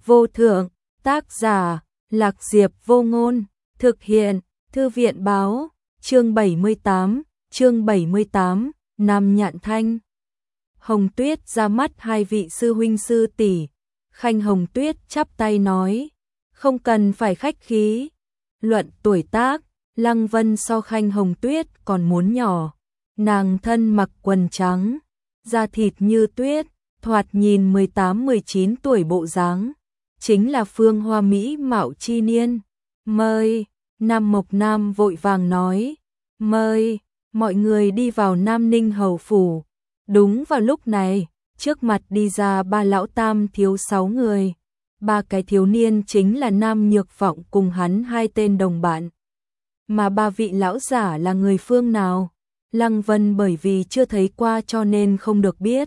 vô thượng, tác giả, Lạc Diệp Vô Ngôn, thực hiện, Thư viện báo, chương 78, Nam Nhạn Thanh. Hồng Tuyết ra mắt hai vị sư huynh sư tỷ. Khanh Hồng Tuyết chắp tay nói, không cần phải khách khí. Luận tuổi tác, Lăng Vân so Khanh Hồng Tuyết còn muốn nhỏ. Nàng thân mặc quần trắng, da thịt như tuyết, thoạt nhìn 18-19 tuổi bộ dáng, chính là phương hoa mỹ mạo chi niên. Mời, Nam Mộc Nam vội vàng nói, mời, mọi người đi vào Nam Ninh hầu phủ. Đúng vào lúc này, trước mặt đi ra ba lão tam thiếu 6 người. Ba cái thiếu niên chính là Nam Nhược Vọng cùng hắn hai tên đồng bạn. Mà ba vị lão giả là người phương nào? Lăng Vân bởi vì chưa thấy qua cho nên không được biết.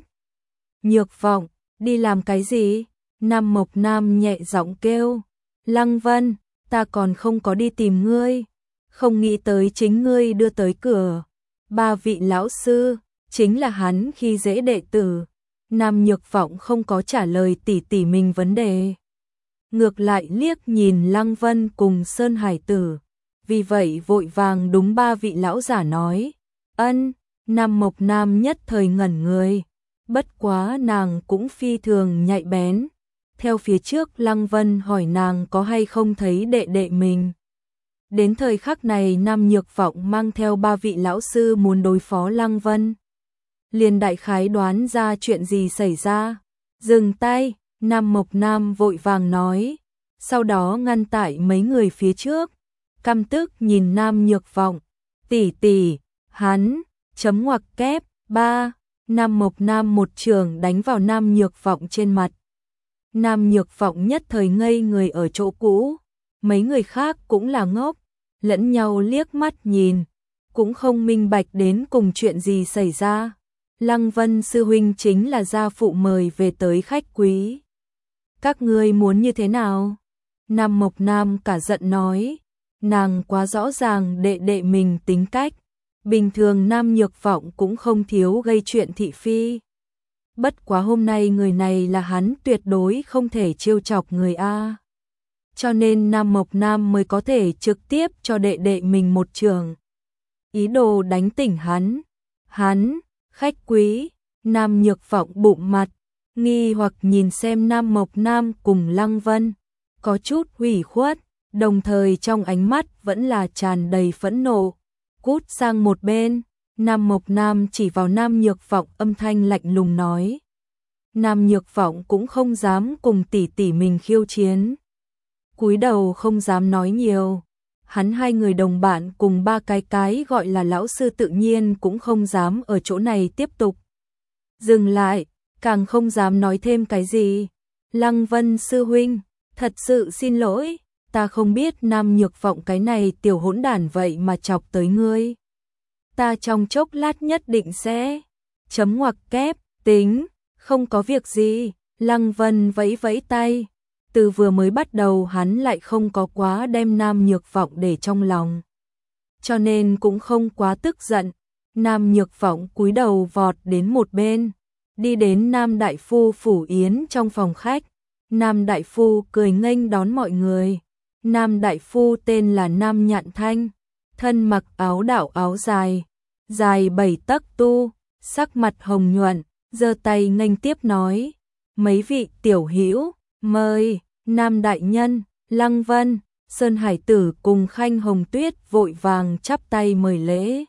Nhược Vọng, đi làm cái gì? Nam Mộc Nam nhẹ giọng kêu. Lăng Vân, ta còn không có đi tìm ngươi. Không nghĩ tới chính ngươi đưa tới cửa. Ba vị lão sư, chính là hắn khi dễ đệ tử. Nam Nhược Vọng không có trả lời tỉ tỉ mình vấn đề. Ngược lại liếc nhìn Lăng Vân cùng Sơn Hải Tử. Vì vậy vội vàng đúng ba vị lão giả nói. Ân, Nam Mộc Nam nhất thời ngẩn người. Bất quá nàng cũng phi thường nhạy bén. Theo phía trước Lăng Vân hỏi nàng có hay không thấy đệ đệ mình. Đến thời khắc này Nam Nhược Vọng mang theo ba vị lão sư muốn đối phó Lăng Vân. Liền đại khái đoán ra chuyện gì xảy ra. Dừng tay, Nam Mộc Nam vội vàng nói. Sau đó ngăn tại mấy người phía trước. Căm tức nhìn Nam Nhược Vọng. Tỷ tỷ, hắn, chấm ngoặc kép, ba. Nam Mộc Nam một trường đánh vào Nam Nhược Vọng trên mặt. Nam Nhược Vọng nhất thời ngây người ở chỗ cũ. Mấy người khác cũng là ngốc, lẫn nhau liếc mắt nhìn, cũng không minh bạch đến cùng chuyện gì xảy ra. Lăng Vân sư huynh chính là gia phụ mời về tới khách quý. Các ngươi muốn như thế nào? Nam Mộc Nam cả giận nói, nàng quá rõ ràng đệ đệ mình tính cách. Bình thường Nam Nhược Vọng cũng không thiếu gây chuyện thị phi. Bất quá hôm nay người này là hắn tuyệt đối không thể trêu chọc người A. Cho nên Nam Mộc Nam mới có thể trực tiếp cho đệ đệ mình một trường. Ý đồ đánh tỉnh hắn. Hắn, khách quý, Nam Nhược Vọng bụng mặt, nghi hoặc nhìn xem Nam Mộc Nam cùng Lăng Vân. Có chút hủy khuất, đồng thời trong ánh mắt vẫn là tràn đầy phẫn nộ. Cút sang một bên, Nam Mộc Nam chỉ vào Nam Nhược Vọng âm thanh lạnh lùng nói. Nam Nhược Vọng cũng không dám cùng tỷ tỷ mình khiêu chiến. Cúi đầu không dám nói nhiều. Hắn hai người đồng bạn cùng ba cái gọi là lão sư tự nhiên cũng không dám ở chỗ này tiếp tục. Dừng lại, càng không dám nói thêm cái gì. Lăng Vân sư huynh, thật sự xin lỗi. Ta không biết Nam Nhược Vọng cái này tiểu hỗn đản vậy mà chọc tới ngươi. Ta trong chốc lát nhất định sẽ chấm ngoặc kép, tính, không có việc gì. Lăng Vân vẫy vẫy tay. Từ vừa mới bắt đầu hắn lại không có quá đem Nam Nhược Vọng để trong lòng. Cho nên cũng không quá tức giận. Nam Nhược Vọng cúi đầu vọt đến một bên. Đi đến Nam Đại Phu phủ yến trong phòng khách. Nam Đại Phu cười nghênh đón mọi người. Nam Đại Phu tên là Nam Nhạn Thanh, thân mặc áo đạo áo dài, dài 7 tấc tu, sắc mặt hồng nhuận, giơ tay nghênh tiếp nói, mấy vị tiểu hữu, mời. Nam Đại Nhân, Lăng Vân, Sơn Hải Tử cùng Khanh Hồng Tuyết vội vàng chắp tay mời lễ.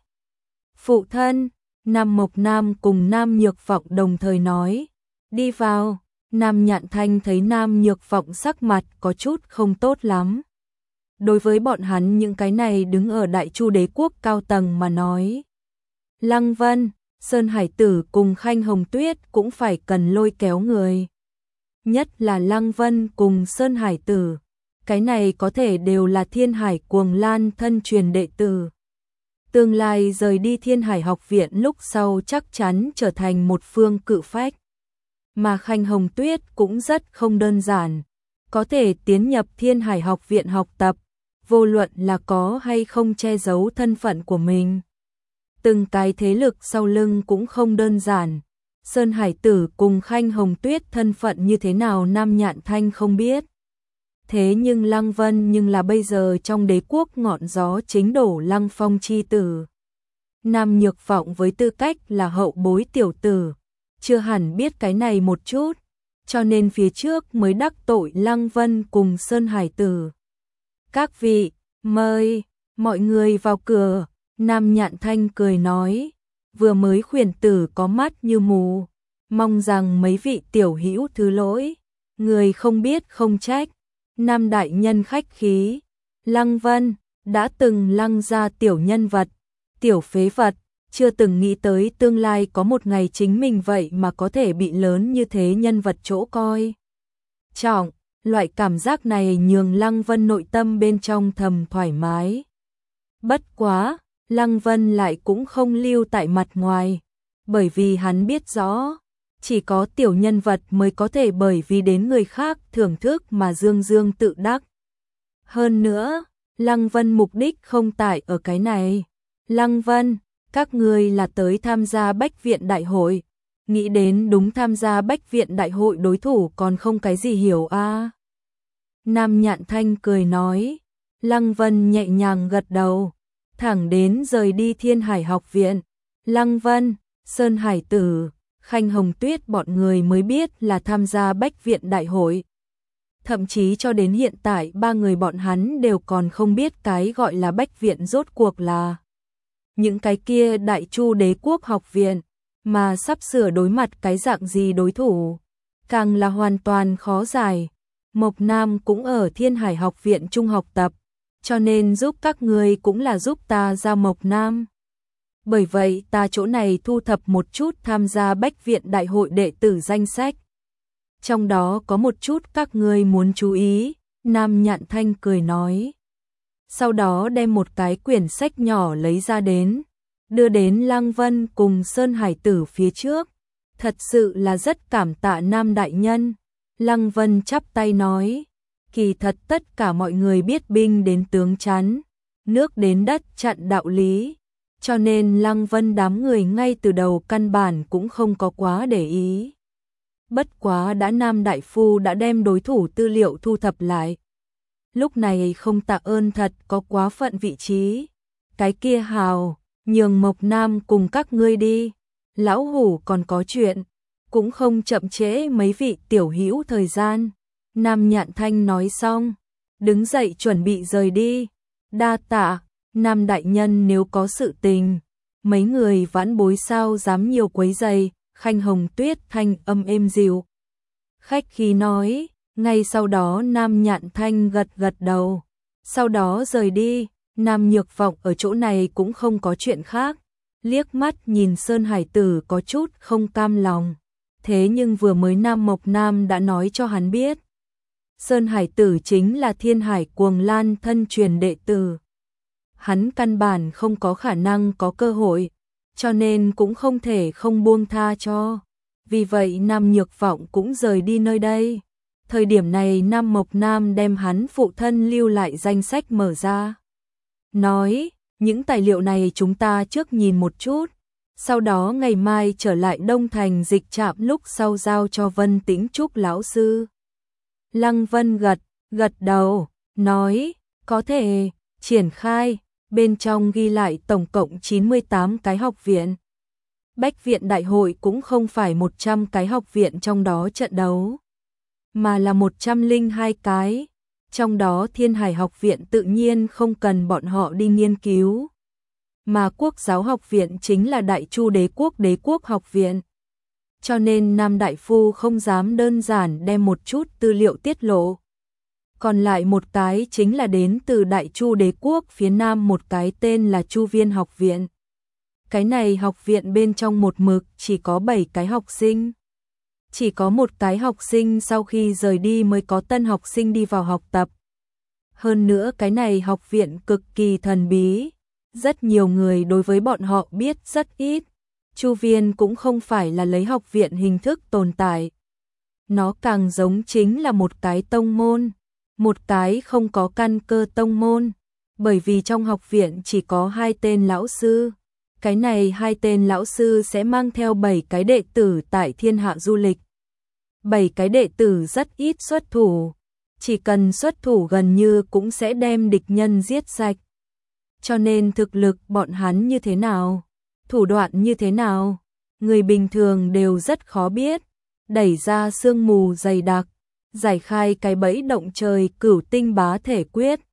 Phụ thân, Nam Mộc Nam cùng Nam Nhược Vọng đồng thời nói, đi vào. Nam Nhạn Thanh thấy Nam Nhược Vọng sắc mặt có chút không tốt lắm. Đối với bọn hắn những cái này đứng ở Đại Chu đế quốc cao tầng mà nói. Lăng Vân, Sơn Hải Tử cùng Khanh Hồng Tuyết cũng phải cần lôi kéo người. Nhất là Lăng Vân cùng Sơn Hải Tử. Cái này có thể đều là Thiên Hải Cuồng Lan thân truyền đệ tử. Tương lai rời đi Thiên Hải học viện lúc sau chắc chắn trở thành một phương cự phách. Mà Khanh Hồng Tuyết cũng rất không đơn giản, có thể tiến nhập Thiên Hải học viện học tập, vô luận là có hay không che giấu thân phận của mình. Từng cái thế lực sau lưng cũng không đơn giản, Sơn Hải Tử cùng Khanh Hồng Tuyết thân phận như thế nào Nam Nhạn Thanh không biết. Thế nhưng Lăng Vân nhưng là bây giờ trong đế quốc ngọn gió chính đổ Lăng Phong chi tử. Nam Nhược Vọng với tư cách là hậu bối tiểu tử, chưa hẳn biết cái này một chút, cho nên phía trước mới đắc tội Lăng Vân cùng Sơn Hải Tử. Các vị, mời, mọi người vào cửa, Nam Nhạn Thanh cười nói, vừa mới khuyển tử có mắt như mù, mong rằng mấy vị tiểu hữu thứ lỗi, người không biết không trách. Nam đại nhân khách khí, Lăng Vân, đã từng Lăng ra tiểu nhân vật, tiểu phế vật, chưa từng nghĩ tới tương lai có một ngày chính mình vậy mà có thể bị lớn như thế nhân vật chỗ coi trọng, loại cảm giác này nhường Lăng Vân nội tâm bên trong thầm thoải mái. Bất quá, Lăng Vân lại cũng không lưu tại mặt ngoài, bởi vì hắn biết rõ, chỉ có tiểu nhân vật mới có thể bởi vì đến người khác thưởng thức mà dương dương tự đắc. Hơn nữa, Lăng Vân mục đích không tại ở cái này. Lăng Vân, các ngươi là tới tham gia Bách Viện Đại hội, nghĩ đến đúng tham gia Bách Viện Đại hội đối thủ còn không cái gì hiểu a. Nam Nhạn Thanh cười nói, Lăng Vân nhẹ nhàng gật đầu, thẳng đến rời đi Thiên Hải học viện. Lăng Vân, Sơn Hải Tử, Khanh Hồng Tuyết bọn người mới biết là tham gia Bách Viện Đại hội. Thậm chí cho đến hiện tại ba người bọn hắn đều còn không biết cái gọi là Bách Viện rốt cuộc là những cái kia Đại Chu Đế quốc học viện, mà sắp sửa đối mặt cái dạng gì đối thủ, càng là hoàn toàn khó giải. Mộc Nam cũng ở Thiên Hải học viện trung học tập, cho nên giúp các ngươi cũng là giúp ta ra Mộc Nam. Bởi vậy ta chỗ này thu thập một chút tham gia Bách Viện Đại hội đệ tử danh sách. Trong đó có một chút các ngươi muốn chú ý, Nam Nhạn Thanh cười nói. Sau đó đem một cái quyển sách nhỏ lấy ra đến, đưa đến Lăng Vân cùng Sơn Hải Tử phía trước. Thật sự là rất cảm tạ Nam đại nhân. Lăng Vân chắp tay nói, kỳ thật tất cả mọi người biết binh đến tướng chắn, nước đến đất chặn đạo lý, cho nên Lăng Vân đám người ngay từ đầu căn bản cũng không có quá để ý. Bất quá đã Nam đại phu đã đem đối thủ tư liệu thu thập lại. Lúc này không tạ ơn thật có quá phận vị trí. Cái kia hào, nhường Mộc Nam cùng các ngươi đi. Lão hủ còn có chuyện, cũng không chậm trễ mấy vị tiểu hữu thời gian. Nam Nhạn Thanh nói xong, đứng dậy chuẩn bị rời đi. Đa tạ, Nam đại nhân nếu có sự tình, mấy người vãn bối sao dám nhiều quấy rầy. Khanh Hồng Tuyết thanh âm êm dịu, khách khí nói. Ngay sau đó Nam Nhạn Thanh gật gật đầu, sau đó rời đi. Nam Nhược Vọng ở chỗ này cũng không có chuyện khác, liếc mắt nhìn Sơn Hải Tử có chút không cam lòng. Thế nhưng vừa mới Nam Mộc Nam đã nói cho hắn biết, Sơn Hải Tử chính là Thiên Hải Cuồng Lan thân truyền đệ tử. Hắn căn bản không có khả năng có cơ hội, cho nên cũng không thể không buông tha cho. Vì vậy Nam Nhược Vọng cũng rời đi nơi đây. Thời điểm này Nam Mộc Nam đem hắn phụ thân lưu lại danh sách mở ra. Nói, những tài liệu này chúng ta trước nhìn một chút, sau đó ngày mai trở lại Đông Thành dịch trạm lúc sau giao cho Vân Tĩnh Trúc lão sư. Lăng Vân gật đầu, nói, có thể, triển khai. Bên trong ghi lại tổng cộng 98 cái học viện. Bách Viện Đại hội cũng không phải 100 cái học viện trong đó trận đấu, mà là 102 cái. Trong đó Thiên Hải học viện tự nhiên không cần bọn họ đi nghiên cứu, mà Quốc giáo học viện chính là Đại Chu Đế quốc học viện. Cho nên Nam đại phu không dám đơn giản đem một chút tư liệu tiết lộ. Còn lại một cái chính là đến từ Đại Chu Đế quốc phía Nam một cái tên là Chu Viên học viện. Cái này học viện bên trong một mực chỉ có 7 cái học sinh. Chỉ có một cái học sinh sau khi rời đi mới có tân học sinh đi vào học tập. Hơn nữa cái này học viện cực kỳ thần bí. Rất nhiều người đối với bọn họ biết rất ít. Chu Viên cũng không phải là lấy học viện hình thức tồn tại. Nó càng giống chính là một cái tông môn. Một cái không có căn cơ tông môn, bởi vì trong học viện chỉ có 2 tên lão sư, Cái này hai tên lão sư sẽ mang theo 7 cái đệ tử tại thiên hạ du lịch. 7 cái đệ tử rất ít xuất thủ, chỉ cần xuất thủ gần như cũng sẽ đem địch nhân giết sạch. Cho nên thực lực bọn hắn như thế nào, thủ đoạn như thế nào, người bình thường đều rất khó biết. Đẩy ra sương mù dày đặc, giải khai cái bẫy động trời Cửu Tinh Bá Thể Quyết,